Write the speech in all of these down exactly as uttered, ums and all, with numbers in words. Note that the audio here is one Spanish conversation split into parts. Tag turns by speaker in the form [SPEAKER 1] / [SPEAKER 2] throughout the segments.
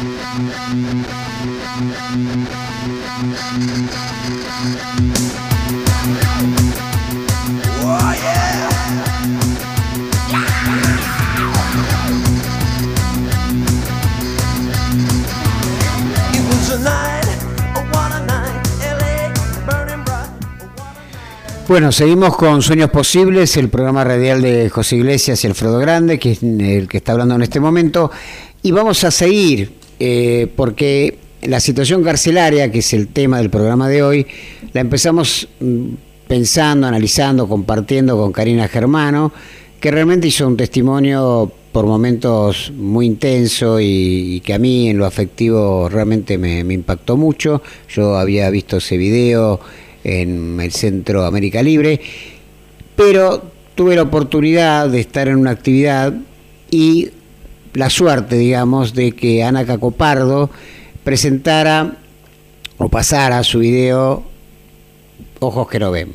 [SPEAKER 1] Oh, yeah. It was a night, oh, what a night, L A, burning bright.
[SPEAKER 2] Bueno, seguimos con Sueños Posibles, el programa radial de José Iglesias y Alfredo Grande, que es el que está hablando en este momento, y vamos a seguir, eh, porque la situación carcelaria, que es el tema del programa de hoy, la empezamos pensando, analizando, compartiendo con Karina Germano, que realmente hizo un testimonio por momentos muy intenso y, y que a mí en lo afectivo realmente me, me impactó mucho. Yo había visto ese video en el Centro América Libre, pero tuve la oportunidad de estar en una actividad y la suerte, digamos, de que Ana Cacopardo presentara o pasara su video Ojos que no ven.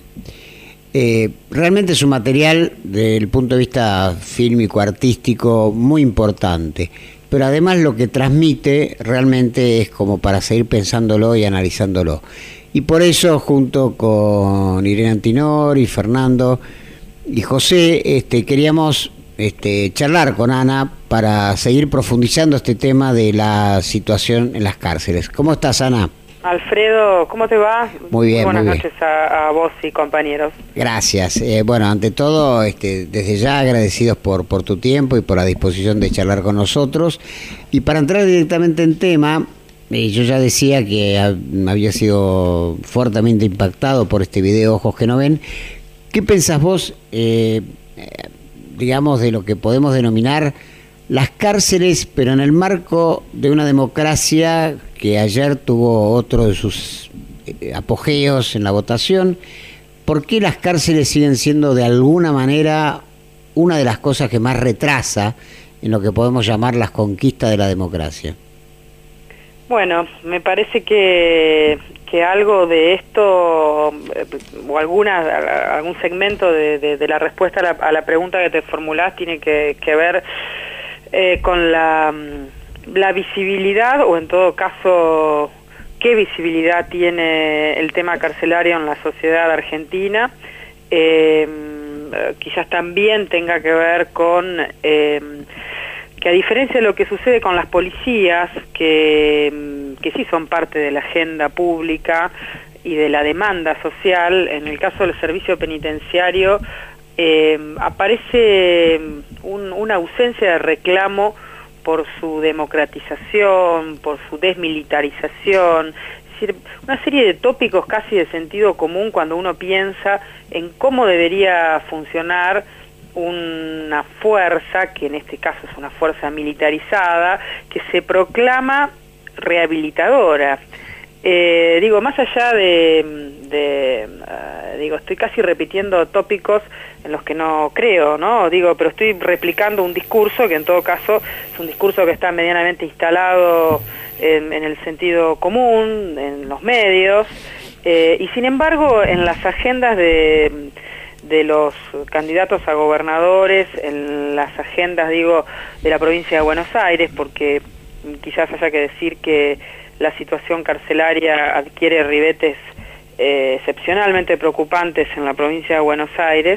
[SPEAKER 2] Eh, realmente es un material desde el punto de vista fílmico, artístico, muy importante, pero además lo que transmite realmente es como para seguir pensándolo y analizándolo. Y por eso, junto con Irene Antinori, Fernando y José, este, queríamos este, charlar con Ana para seguir profundizando este tema de la situación en las cárceles. ¿Cómo estás, Ana?
[SPEAKER 3] Alfredo, ¿cómo te va?
[SPEAKER 2] Muy bien,
[SPEAKER 3] Buenas
[SPEAKER 2] muy bien.
[SPEAKER 3] noches a, a vos y compañeros.
[SPEAKER 2] Gracias. Eh, bueno, ante todo, este, desde ya agradecidos por, por tu tiempo y por la disposición de charlar con nosotros. Y para entrar directamente en tema, eh, yo ya decía que ha, había sido fuertemente impactado por este video Ojos que no ven. ¿Qué pensás vos, eh, digamos, de lo que podemos denominar las cárceles, pero en el marco de una democracia que ayer tuvo otro de sus apogeos en la votación? ¿Por qué las cárceles siguen siendo de alguna manera una de las cosas que más retrasa en lo que podemos llamar las conquistas de la democracia?
[SPEAKER 3] Bueno, me parece que, que algo de esto, o alguna, algún segmento de, de, de la respuesta a la, a la pregunta que te formulás tiene que, que ver eh, con la... la visibilidad, o en todo caso, qué visibilidad tiene el tema carcelario en la sociedad argentina. Eh, quizás también tenga que ver con eh, que, a diferencia de lo que sucede con las policías, que, que sí son parte de la agenda pública y de la demanda social, en el caso del servicio penitenciario eh, aparece un, una ausencia de reclamo por su democratización, por su desmilitarización, es decir, una serie de tópicos casi de sentido común cuando uno piensa en cómo debería funcionar una fuerza, que en este caso es una fuerza militarizada, que se proclama rehabilitadora. Eh, digo, más allá de, de uh, digo, estoy casi repitiendo tópicos en los que no creo, ¿no? Digo, pero estoy replicando un discurso que en todo caso es un discurso que está medianamente instalado en, en el sentido común, en los medios, eh, y sin embargo en las agendas de, de los candidatos a gobernadores, en las agendas, digo, de la provincia de Buenos Aires, porque quizás haya que decir que la situación carcelaria adquiere ribetes eh, excepcionalmente preocupantes en la provincia de Buenos Aires,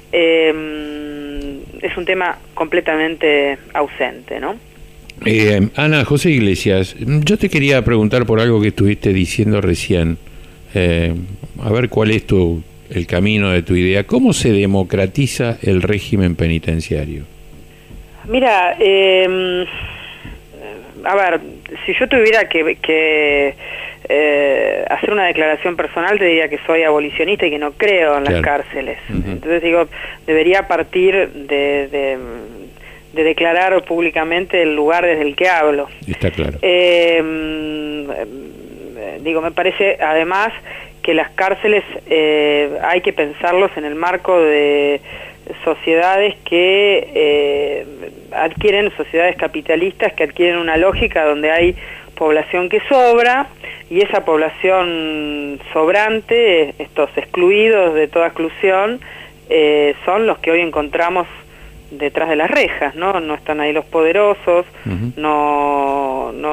[SPEAKER 3] eh, es un tema completamente ausente, ¿no?
[SPEAKER 4] Eh, Ana, José Iglesias, yo te quería preguntar por algo que estuviste diciendo recién, eh, a ver cuál es tu, el camino de tu idea. ¿Cómo se democratiza el régimen penitenciario?
[SPEAKER 3] Mira, eh, a ver, si yo tuviera que, que eh, hacer una declaración personal, te diría que soy abolicionista y que no creo en las claro. cárceles. Uh-huh. Entonces digo, debería partir de, de, de declarar públicamente el lugar desde el que hablo.
[SPEAKER 4] Está claro.
[SPEAKER 3] Eh, digo, me parece además que las cárceles eh, hay que pensarlos en el marco de sociedades que eh, adquieren, sociedades capitalistas que adquieren una lógica donde hay población que sobra, y esa población sobrante, estos excluidos de toda exclusión, eh, son los que hoy encontramos detrás de las rejas, ¿no? No están ahí los poderosos, uh-huh. no, no,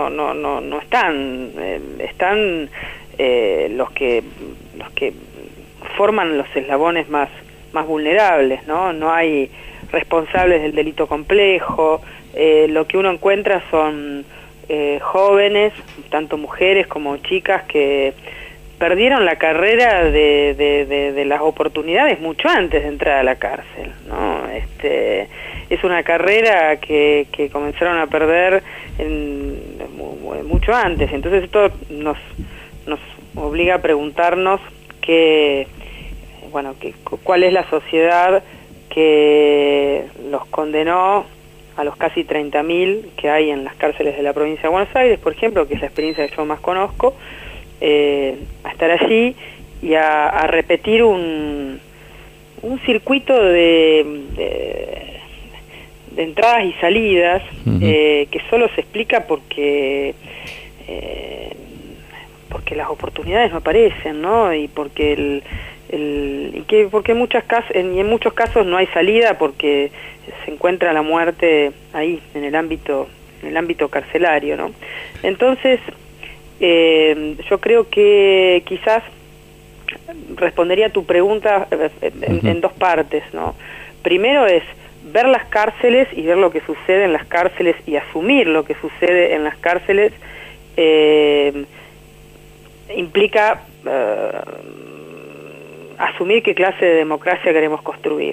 [SPEAKER 3] no no no no están eh, están eh, los que los que forman los eslabones más más vulnerables, no no hay responsables del delito complejo. Eh, lo que uno encuentra son eh, jóvenes, tanto mujeres como chicas, que perdieron la carrera de, de, de, de las oportunidades mucho antes de entrar a la cárcel, ¿no? Este, es una carrera que, que comenzaron a perder en, mucho antes. Entonces esto nos, nos obliga a preguntarnos que, bueno, que, cuál es la sociedad que los condenó a los casi treinta mil que hay en las cárceles de la provincia de Buenos Aires, por ejemplo, que es la experiencia que yo más conozco, eh, a estar allí y a, a repetir un, un circuito de, de, de entradas y salidas, uh-huh. eh, que solo se explica porque eh, porque las oportunidades no aparecen, ¿no? Y porque el, el y que porque en muchas casos en, y en muchos casos no hay salida porque se encuentra la muerte ahí en el ámbito en el ámbito carcelario, ¿no? Entonces eh, yo creo que quizás respondería a tu pregunta en, uh-huh. en dos partes, ¿no? Primero es ver las cárceles y ver lo que sucede en las cárceles y asumir lo que sucede en las cárceles. eh, implica eh, asumir qué clase de democracia queremos construir.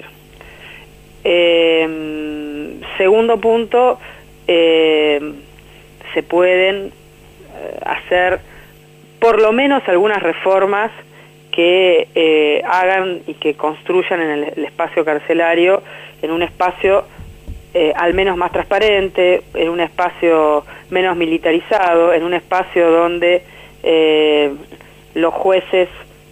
[SPEAKER 3] Eh, segundo punto, eh, se pueden eh, hacer por lo menos algunas reformas que eh, hagan y que construyan en el, el espacio carcelario, en un espacio eh, al menos más transparente, en un espacio menos militarizado, en un espacio donde eh, los jueces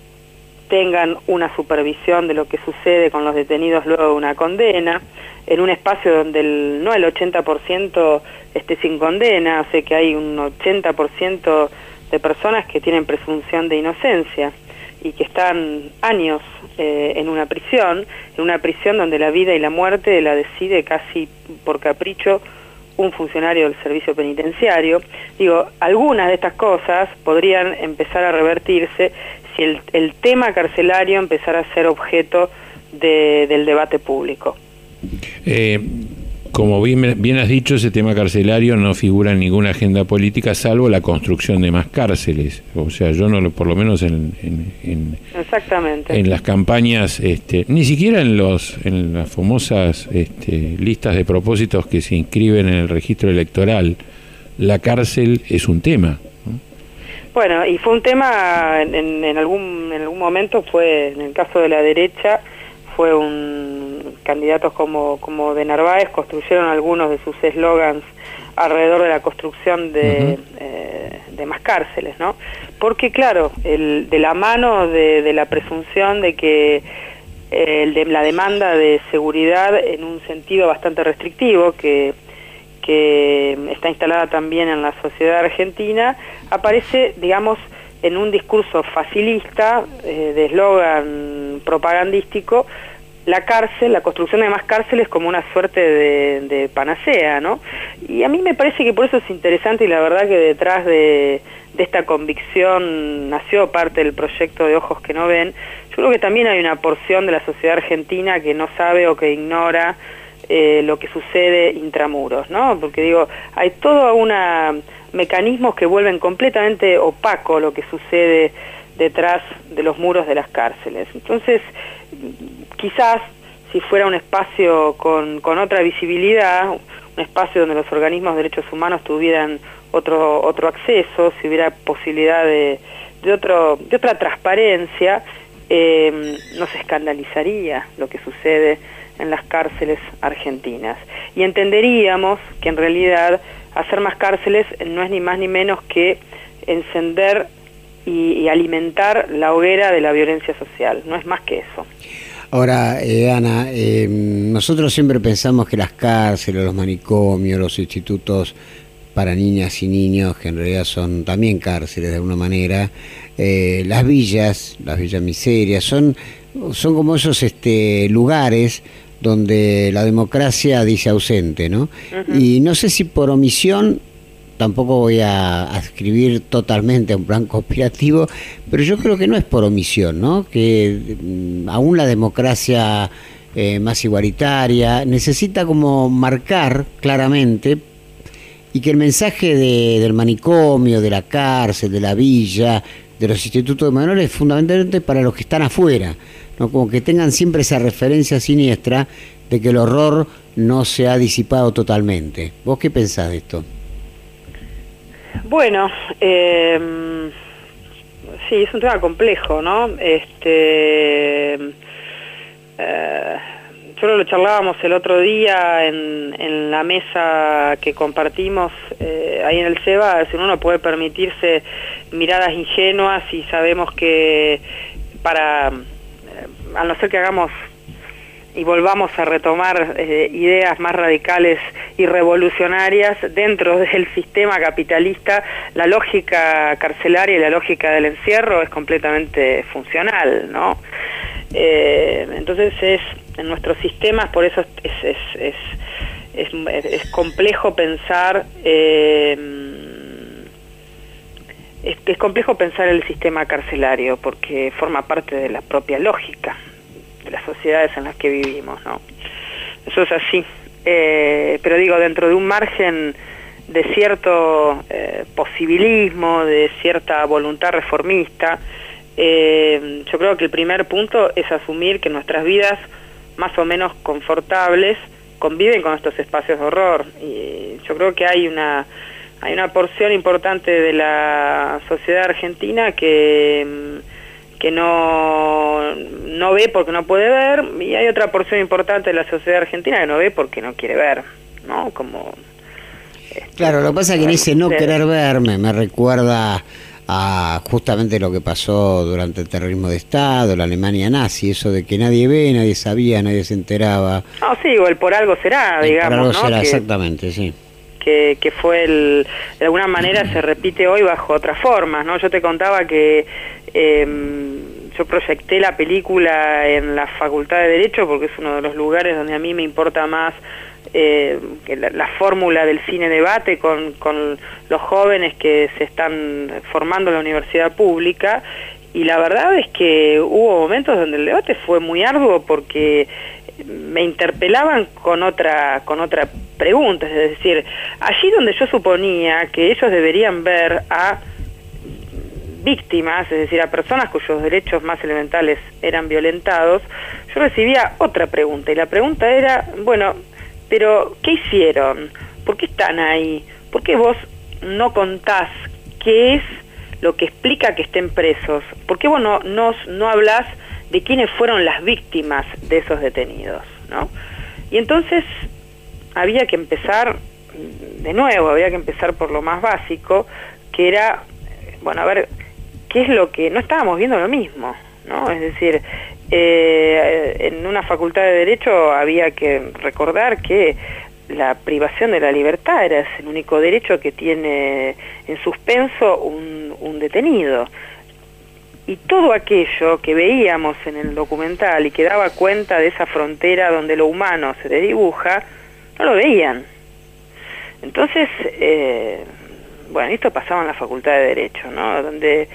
[SPEAKER 3] tengan una supervisión de lo que sucede con los detenidos luego de una condena, en un espacio donde el, no el ochenta por ciento esté sin condena, o sea que hay un ochenta por ciento de personas que tienen presunción de inocencia y que están años eh, en una prisión, en una prisión donde la vida y la muerte la decide casi por capricho un funcionario del servicio penitenciario. Digo, algunas de estas cosas podrían empezar a revertirse si el, el tema carcelario empezara a ser objeto de, del debate público.
[SPEAKER 4] Eh, como bien, bien has dicho, ese tema carcelario no figura en ninguna agenda política, salvo la construcción de más cárceles. O sea, yo no, por lo menos en, en, en,
[SPEAKER 3] Exactamente.
[SPEAKER 4] en las campañas, este, ni siquiera en los en las famosas este, listas de propósitos que se inscriben en el registro electoral, la cárcel es un tema, ¿no?
[SPEAKER 3] Bueno, y fue un tema en, en algún en algún momento, fue en el caso de la derecha, fue un candidatos como como de Narváez construyeron algunos de sus eslogans alrededor de la construcción de, uh-huh. eh, de más cárceles, ¿no? Porque claro, el, de la mano de, de la presunción de que eh, el de la demanda de seguridad en un sentido bastante restrictivo que que está instalada también en la sociedad argentina, aparece, digamos, en un discurso facilista, eh, de eslogan propagandístico, la cárcel, la construcción de más cárceles como una suerte de, de panacea, ¿no? Y a mí me parece que por eso es interesante, y la verdad que detrás de, de esta convicción nació parte del proyecto de Ojos que no ven. Yo creo que también hay una porción de la sociedad argentina que no sabe o que ignora eh, lo que sucede intramuros, ¿no? Porque digo, hay todo una mecanismos que vuelven completamente opaco lo que sucede detrás de los muros de las cárceles. Entonces, quizás si fuera un espacio con, con otra visibilidad, un espacio donde los organismos de derechos humanos tuvieran otro otro acceso, si hubiera posibilidad de, de, otro, de otra transparencia, eh, no se escandalizaría lo que sucede en las cárceles argentinas. Y entenderíamos que en realidad hacer más cárceles no es ni más ni menos que encender y, y alimentar la hoguera de la violencia social, no es más que eso.
[SPEAKER 2] Ahora, eh, Ana, eh, nosotros siempre pensamos que las cárceles, los manicomios, los institutos para niñas y niños, que en realidad son también cárceles de alguna manera, eh, las villas, las villas miserias, son, son como esos este, lugares donde la democracia dice ausente, ¿no? Uh-huh. Y no sé si por omisión, tampoco voy a adscribir totalmente a un plan conspirativo, pero yo creo que no es por omisión, ¿no? Que mm, aún la democracia eh, más igualitaria necesita como marcar claramente, y que el mensaje de, del manicomio, de la cárcel, de la villa, de los institutos de menores es fundamentalmente para los que están afuera, ¿no? Como que tengan siempre esa referencia siniestra de que el horror no se ha disipado totalmente. ¿Vos qué pensás de esto?
[SPEAKER 3] Bueno, eh, sí, es un tema complejo, ¿no? Este, eh, Solo lo charlábamos el otro día en, en la mesa que compartimos eh, ahí en el SEBA. Si uno no puede permitirse miradas ingenuas y sabemos que para, eh, a no ser que hagamos y volvamos a retomar eh, ideas más radicales y revolucionarias dentro del sistema capitalista, la lógica carcelaria y la lógica del encierro es completamente funcional, ¿no? Eh, entonces es en nuestros sistemas, por eso es es es es, es, es complejo pensar eh, es, es complejo pensar el sistema carcelario porque forma parte de la propia lógica de las sociedades en las que vivimos, ¿no? Eso es así, eh, pero digo, dentro de un margen de cierto eh, posibilismo, de cierta voluntad reformista, eh, yo creo que el primer punto es asumir que nuestras vidas más o menos confortables conviven con estos espacios de horror, y yo creo que hay una hay una porción importante de la sociedad argentina que que no no ve porque no puede ver, y hay otra porción importante de la sociedad argentina que no ve porque no quiere ver, ¿no? Como este,
[SPEAKER 2] claro, lo que pasa es que en ese no querer verme me recuerda a justamente lo que pasó durante el terrorismo de Estado, la Alemania nazi, eso de que nadie ve, nadie sabía, nadie se enteraba.
[SPEAKER 3] No, sí, o el por algo será,
[SPEAKER 2] el
[SPEAKER 3] digamos,
[SPEAKER 2] por algo
[SPEAKER 3] ¿no?
[SPEAKER 2] será,
[SPEAKER 3] que,
[SPEAKER 2] exactamente, sí.
[SPEAKER 3] Que, que fue el, de alguna manera se repite hoy bajo otras formas, ¿no? Yo te contaba que eh, yo proyecté la película en la Facultad de Derecho porque es uno de los lugares donde a mí me importa más eh, que la, la fórmula del cine debate con, con los jóvenes que se están formando en la universidad pública, y la verdad es que hubo momentos donde el debate fue muy arduo porque me interpelaban con otra con otra pregunta, es decir, allí donde yo suponía que ellos deberían ver a víctimas, es decir, a personas cuyos derechos más elementales eran violentados, yo recibía otra pregunta, y la pregunta era, bueno, pero ¿qué hicieron? ¿Por qué están ahí? ¿Por qué vos no contás qué es lo que explica que estén presos? ¿Por qué vos no, no, no hablás de quiénes fueron las víctimas de esos detenidos, ¿no? Y entonces había que empezar de nuevo, había que empezar por lo más básico, que era, bueno, a ver, ¿qué es lo que...? No estábamos viendo lo mismo, ¿no? Es decir, eh, en una facultad de Derecho había que recordar que la privación de la libertad era el único derecho que tiene en suspenso un, un detenido. Y todo aquello que veíamos en el documental y que daba cuenta de esa frontera donde lo humano se desdibuja, no lo veían. Entonces, eh, bueno, esto pasaba en la Facultad de Derecho, ¿no? Donde,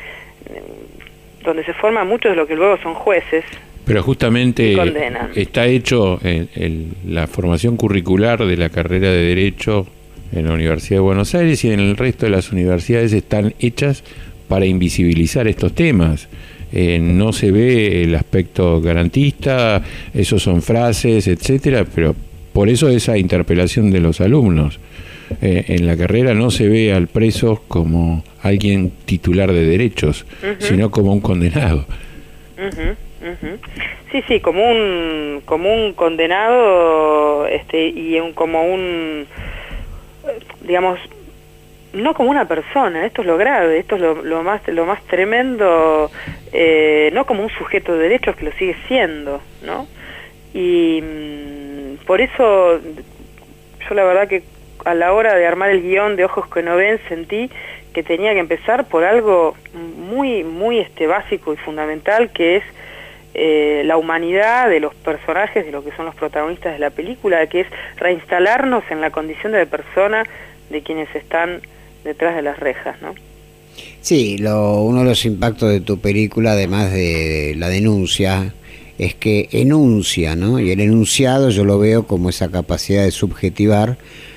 [SPEAKER 3] donde se forman muchos de los que luego son jueces.
[SPEAKER 4] Pero justamente está hecho en, en la formación curricular de la carrera de Derecho en la Universidad de Buenos Aires y en el resto de las universidades están hechas para invisibilizar estos temas. Eh, no se ve el aspecto garantista, esos son frases, etcétera, pero por eso esa interpelación de los alumnos. Eh, en la carrera no se ve al preso como alguien titular de derechos, uh-huh. sino como un condenado.
[SPEAKER 3] Uh-huh. Uh-huh. Sí, sí, como un como un condenado, este, y un, como un, digamos, no como una persona. Esto es lo grave, esto es lo, lo más lo más tremendo, eh, no como un sujeto de derechos que lo sigue siendo, ¿no? Y mmm, por eso yo la verdad que a la hora de armar el guión de Ojos que no ven sentí que tenía que empezar por algo muy muy este básico y fundamental, que es eh, la humanidad de los personajes, de lo que son los protagonistas de la película, que es reinstalarnos en la condición de persona de quienes están detrás de las rejas, ¿no?
[SPEAKER 2] Sí, lo, uno de los impactos de tu película, además de la denuncia, es que enuncia, ¿no? Y el enunciado yo lo veo como esa capacidad de subjetivar,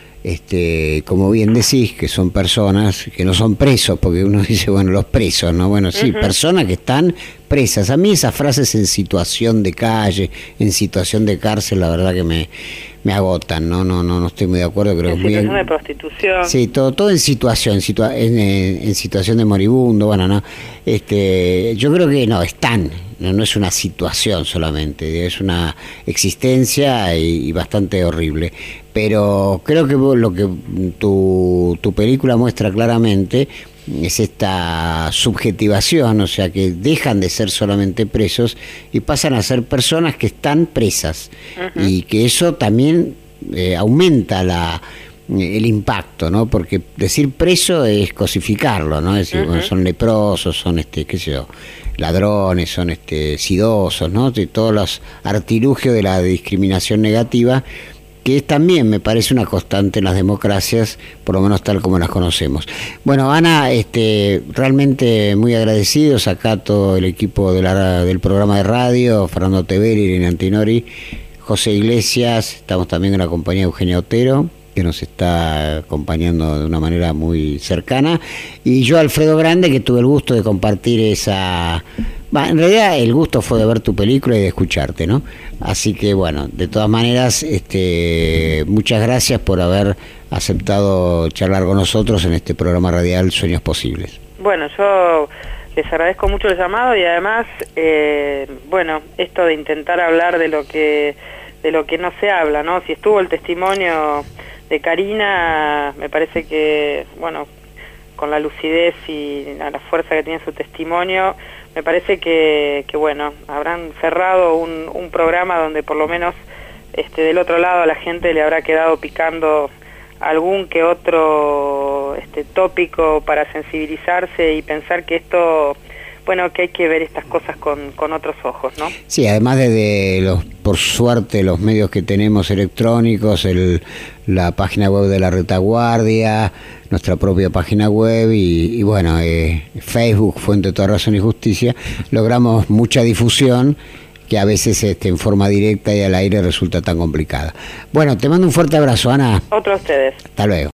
[SPEAKER 2] este, como bien decís, que son personas que no son presos, porque uno dice, bueno, los presos, ¿no? Bueno, sí, uh-huh. personas que están presas. A mí esas frases en situación de calle, en situación de cárcel, la verdad que me, me agotan, ¿no? No, no, no estoy muy de acuerdo. Creo
[SPEAKER 3] en
[SPEAKER 2] que
[SPEAKER 3] situación
[SPEAKER 2] muy,
[SPEAKER 3] de prostitución.
[SPEAKER 2] Sí, todo, todo en situación, situa en, en situación de moribundo, bueno, no. Este, yo creo que no, están, no, no es una situación solamente, es una existencia y, y bastante horrible. Pero creo que lo que tu, tu película muestra claramente es esta subjetivación, o sea, que dejan de ser solamente presos y pasan a ser personas que están presas. Uh-huh. Y que eso también eh, aumenta la el impacto, ¿no? Porque decir preso es cosificarlo, ¿no? Es decir, uh-huh. bueno, son leprosos, son este, qué sé yo, ladrones, son este sidosos, ¿no? De todos los artilugios de la discriminación negativa, que es también, me parece, una constante en las democracias, por lo menos tal como las conocemos. Bueno, Ana, este, realmente muy agradecidos acá todo el equipo de la, del programa de radio, Fernando Teveri, Irene Antinori, José Iglesias, estamos también en la compañía de Eugenia Otero, que nos está acompañando de una manera muy cercana, y yo, Alfredo Grande, que tuve el gusto de compartir esa... Bah, en realidad el gusto fue de ver tu película y de escucharte, ¿no? Así que bueno, de todas maneras, este, muchas gracias por haber aceptado charlar con nosotros en este programa radial Sueños Posibles.
[SPEAKER 3] Bueno, yo les agradezco mucho el llamado y además, eh, bueno, esto de intentar hablar de lo que de lo que no se habla, ¿no? Si estuvo el testimonio de Karina, me parece que, bueno, con la lucidez y la fuerza que tiene su testimonio, me parece que, que bueno, habrán cerrado un, un programa donde por lo menos este, del otro lado a la gente le habrá quedado picando algún que otro este, tópico para sensibilizarse y pensar que esto, bueno, que hay que ver estas cosas con, con otros ojos, ¿no?
[SPEAKER 2] Sí, además de, de los, por suerte, los medios que tenemos electrónicos, el, la página web de la Retaguardia, nuestra propia página web y, y bueno, eh, Facebook, Fuente de Toda Razón y Justicia, logramos mucha difusión que a veces este, en forma directa y al aire resulta tan complicada. Bueno, te mando un fuerte abrazo, Ana.
[SPEAKER 3] Otro a ustedes.
[SPEAKER 2] Hasta luego.